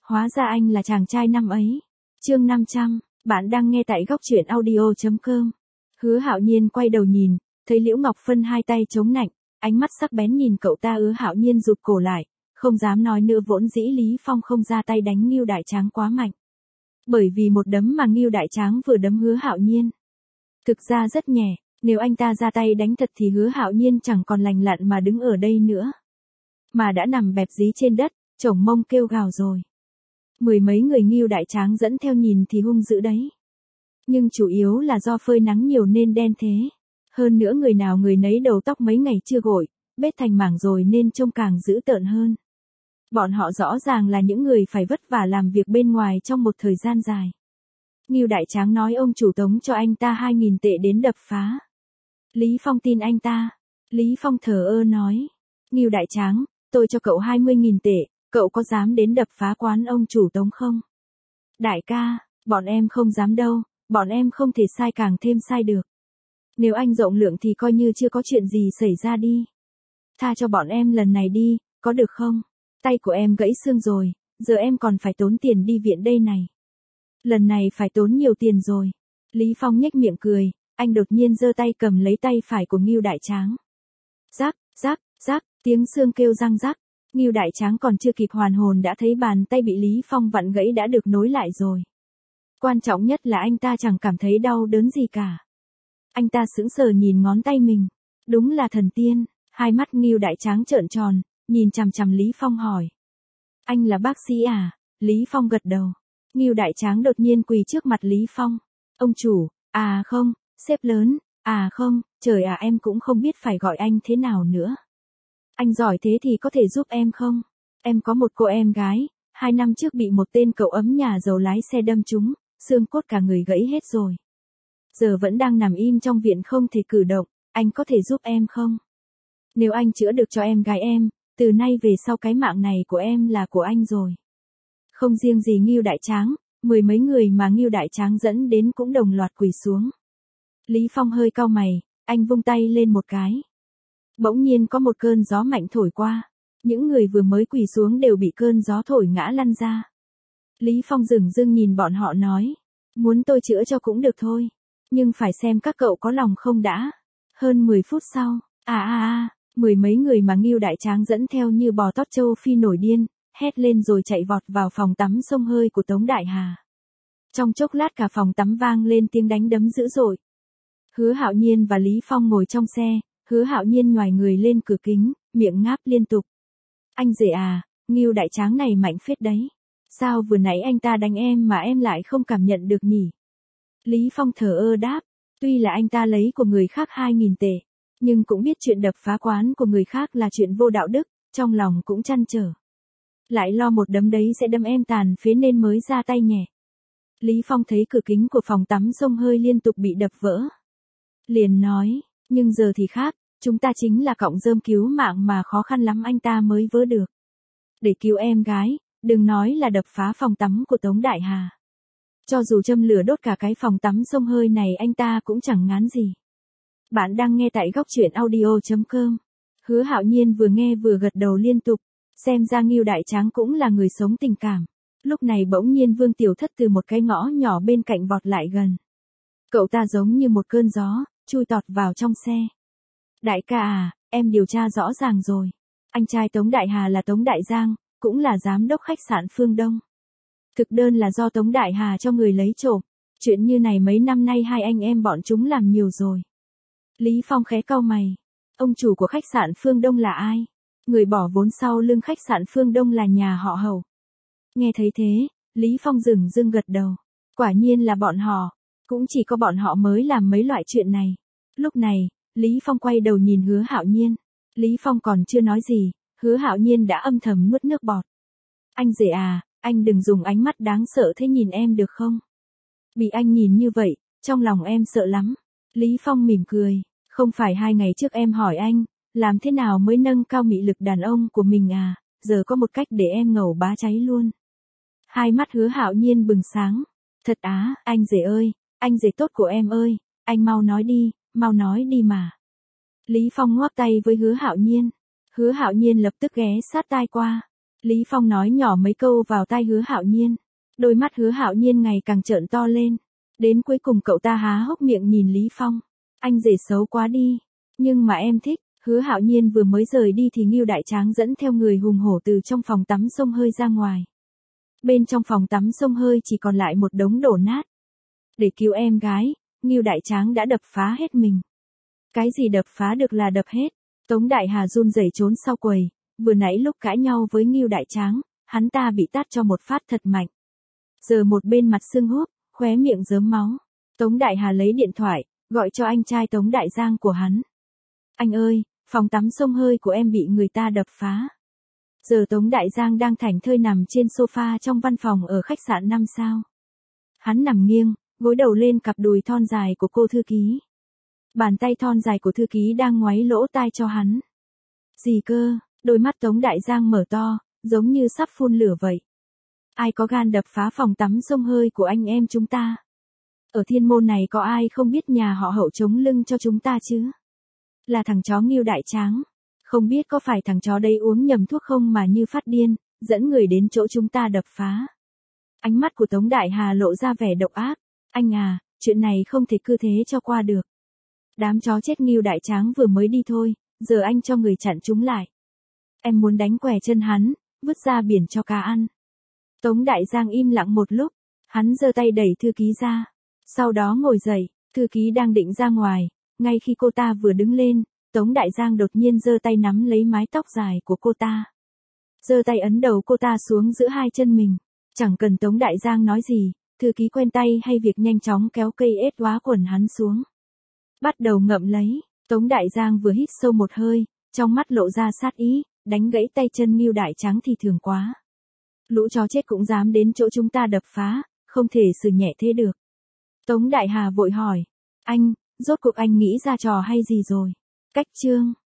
Hóa ra anh là chàng trai năm ấy. Chương 500, bạn đang nghe tại góc truyện audio.com. Hứa Hạo Nhiên quay đầu nhìn, thấy Liễu Ngọc Phân hai tay chống nạnh, ánh mắt sắc bén nhìn cậu ta. Hứa Hạo Nhiên rụt cổ lại, không dám nói nữa. Vốn dĩ Lý Phong không ra tay đánh Ngưu Đại Tráng quá mạnh. Bởi vì một đấm mà Ngưu Đại Tráng vừa đấm Hứa Hạo Nhiên thực ra rất nhẹ, nếu anh ta ra tay đánh thật thì Hứa Hạo Nhiên chẳng còn lành lặn mà đứng ở đây nữa, mà đã nằm bẹp dí trên đất, chổng mông kêu gào rồi. Mười mấy người Ngưu Đại Tráng dẫn theo nhìn thì hung dữ đấy. Nhưng chủ yếu là do phơi nắng nhiều nên đen thế. Hơn nữa người nào người nấy đầu tóc mấy ngày chưa gội, bết thành mảng rồi nên trông càng dữ tợn hơn. Bọn họ rõ ràng là những người phải vất vả làm việc bên ngoài trong một thời gian dài. Ngưu Đại Tráng nói ông chủ tống cho anh ta 2.000 tệ đến đập phá. Lý Phong tin anh ta. Lý Phong thờ ơ nói. Ngưu Đại Tráng, tôi cho cậu 20.000 tệ, cậu có dám đến đập phá quán ông chủ tống không? Đại ca, bọn em không dám đâu, bọn em không thể sai càng thêm sai được. Nếu anh rộng lượng thì coi như chưa có chuyện gì xảy ra đi. Tha cho bọn em lần này đi, có được không? Tay của em gãy xương rồi, giờ em còn phải tốn tiền đi viện đây này. Lần này phải tốn nhiều tiền rồi. Lý Phong nhếch miệng cười, anh đột nhiên giơ tay cầm lấy tay phải của Ngưu Đại Tráng. Rắc, rắc, rắc, tiếng xương kêu răng rắc. Ngưu Đại Tráng còn chưa kịp hoàn hồn đã thấy bàn tay bị Lý Phong vặn gãy đã được nối lại rồi. Quan trọng nhất là anh ta chẳng cảm thấy đau đớn gì cả. Anh ta sững sờ nhìn ngón tay mình. Đúng là thần tiên. Hai mắt Ngưu Đại Tráng trợn tròn, nhìn chằm chằm Lý Phong hỏi. Anh là bác sĩ à? Lý Phong gật đầu. Ngưu Đại Tráng đột nhiên quỳ trước mặt Lý Phong. Ông chủ, à không, sếp lớn, à không, trời à em cũng không biết phải gọi anh thế nào nữa. Anh giỏi thế thì có thể giúp em không? Em có một cô em gái, 2 năm trước bị một tên cậu ấm nhà giàu lái xe đâm trúng, xương cốt cả người gãy hết rồi. Giờ vẫn đang nằm im trong viện không thể cử động, anh có thể giúp em không? Nếu anh chữa được cho em gái em, từ nay về sau cái mạng này của em là của anh rồi. Không riêng gì Ngưu Đại Tráng, 10 mấy người mà Ngưu Đại Tráng dẫn đến cũng đồng loạt quỳ xuống. Lý Phong hơi cau mày, anh vung tay lên một cái. Bỗng nhiên có một cơn gió mạnh thổi qua, những người vừa mới quỳ xuống đều bị cơn gió thổi ngã lăn ra. Lý Phong dửng dưng nhìn bọn họ nói, muốn tôi chữa cho cũng được thôi, nhưng phải xem các cậu có lòng không đã. Hơn 10 phút sau, mười mấy người mà Ngưu Đại Tráng dẫn theo như bò tót châu Phi nổi điên, hét lên rồi chạy vọt vào phòng tắm xông hơi của Tống Đại Hà. Trong chốc lát cả phòng tắm vang lên tiếng đánh đấm dữ dội. Hứa Hạo Nhiên và Lý Phong ngồi trong xe, Hứa Hạo Nhiên nhoài người lên cửa kính, miệng ngáp liên tục. Anh rể à, Ngưu Đại Tráng này mạnh phết đấy. Sao vừa nãy anh ta đánh em mà em lại không cảm nhận được nhỉ? Lý Phong thờ ơ đáp, tuy là anh ta lấy của người khác 2.000 tệ, nhưng cũng biết chuyện đập phá quán của người khác là chuyện vô đạo đức, trong lòng cũng trăn trở. Lại lo một đấm đấy sẽ đâm em tàn phế nên mới ra tay nhẹ. Lý Phong thấy cửa kính của phòng tắm xông hơi liên tục bị đập vỡ. Liền nói, nhưng giờ thì khác, chúng ta chính là cọng rơm cứu mạng mà khó khăn lắm anh ta mới vỡ được. Để cứu em gái, đừng nói là đập phá phòng tắm của Tống Đại Hà. Cho dù châm lửa đốt cả cái phòng tắm xông hơi này anh ta cũng chẳng ngán gì. Bạn đang nghe tại góc truyện audio.com. Hứa Hạo Nhiên vừa nghe vừa gật đầu liên tục. Xem ra Ngưu Đại Tráng cũng là người sống tình cảm. Lúc này bỗng nhiên Vương Tiểu Thất từ một cái ngõ nhỏ bên cạnh vọt lại gần. Cậu ta giống như một cơn gió, chui tọt vào trong xe. Đại ca à, em điều tra rõ ràng rồi. Anh trai Tống Đại Hà là Tống Đại Giang, cũng là giám đốc khách sạn Phương Đông. Thực đơn là do Tống Đại Hà cho người lấy trộm. Chuyện như này mấy năm nay hai anh em bọn chúng làm nhiều rồi. Lý Phong khẽ cau mày. Ông chủ của khách sạn Phương Đông là ai? Người bỏ vốn sau lưng khách sạn Phương Đông là nhà họ Hầu. Nghe thấy thế, Lý Phong dửng dưng gật đầu. Quả nhiên là bọn họ. Cũng chỉ có bọn họ mới làm mấy loại chuyện này. Lúc này, Lý Phong quay đầu nhìn Hứa Hạo Nhiên. Lý Phong còn chưa nói gì, Hứa Hạo Nhiên đã âm thầm nuốt nước bọt. Anh rể à, anh đừng dùng ánh mắt đáng sợ thế nhìn em được không? Bị anh nhìn như vậy, trong lòng em sợ lắm. Lý Phong mỉm cười, không phải 2 ngày trước em hỏi anh, làm thế nào mới nâng cao mị lực đàn ông của mình à, giờ có một cách để em ngầu bá cháy luôn. Hai mắt Hứa Hạo Nhiên bừng sáng. Thật á, anh rể ơi, anh rể tốt của em ơi, anh mau nói đi mà. Lý Phong ngoắc tay với Hứa Hạo Nhiên. Hứa Hạo Nhiên lập tức ghé sát tai qua. Lý Phong nói nhỏ mấy câu vào tai Hứa Hạo Nhiên. Đôi mắt Hứa Hạo Nhiên ngày càng trợn to lên. Đến cuối cùng cậu ta há hốc miệng nhìn Lý Phong. Anh rể xấu quá đi. Nhưng mà em thích. Hứa Hạo Nhiên vừa mới rời đi thì Ngưu Đại Tráng dẫn theo người hùng hổ từ trong phòng tắm xông hơi ra ngoài. Bên trong phòng tắm xông hơi chỉ còn lại một đống đổ nát. Để cứu em gái, Ngưu Đại Tráng đã đập phá hết mình. Cái gì đập phá được là đập hết. Tống Đại Hà run rẩy trốn sau quầy. Vừa nãy lúc cãi nhau với Ngưu Đại Tráng, hắn ta bị tát cho một phát thật mạnh. Giờ một bên mặt sưng húp, khóe miệng rớm máu. Tống Đại Hà lấy điện thoại, gọi cho anh trai Tống Đại Giang của hắn. Anh ơi, phòng tắm xông hơi của em bị người ta đập phá. Giờ Tống Đại Giang đang thảnh thơi nằm trên sofa trong văn phòng ở khách sạn 5 sao. Hắn nằm nghiêng, gối đầu lên cặp đùi thon dài của cô thư ký. Bàn tay thon dài của thư ký đang ngoáy lỗ tai cho hắn. Gì cơ, đôi mắt Tống Đại Giang mở to, giống như sắp phun lửa vậy. Ai có gan đập phá phòng tắm xông hơi của anh em chúng ta? Ở Thiên Môn này có ai không biết nhà họ Hậu chống lưng cho chúng ta chứ? Là thằng chó Ngưu Đại Tráng. Không biết có phải thằng chó đấy uống nhầm thuốc không mà như phát điên, dẫn người đến chỗ chúng ta đập phá. Ánh mắt của Tống Đại Hà lộ ra vẻ độc ác. Anh à, chuyện này không thể cứ thế cho qua được. Đám chó chết Ngưu Đại Tráng vừa mới đi thôi, giờ anh cho người chặn chúng lại. Em muốn đánh què chân hắn, vứt ra biển cho cá ăn. Tống Đại Giang im lặng một lúc, hắn giơ tay đẩy thư ký ra. Sau đó ngồi dậy, thư ký đang định ra ngoài, ngay khi cô ta vừa đứng lên, Tống Đại Giang đột nhiên giơ tay nắm lấy mái tóc dài của cô ta. Giơ tay ấn đầu cô ta xuống giữa hai chân mình. Chẳng cần Tống Đại Giang nói gì, thư ký quen tay hay việc nhanh chóng kéo cây ết hóa quần hắn xuống. Bắt đầu ngậm lấy, Tống Đại Giang vừa hít sâu một hơi, trong mắt lộ ra sát ý, đánh gãy tay chân Ngưu Đại Tráng thì thường quá. Lũ chó chết cũng dám đến chỗ chúng ta đập phá, không thể xử nhẹ thế được. Tống Đại Hà vội hỏi, anh, rốt cuộc anh nghĩ ra trò hay gì rồi? Cách chương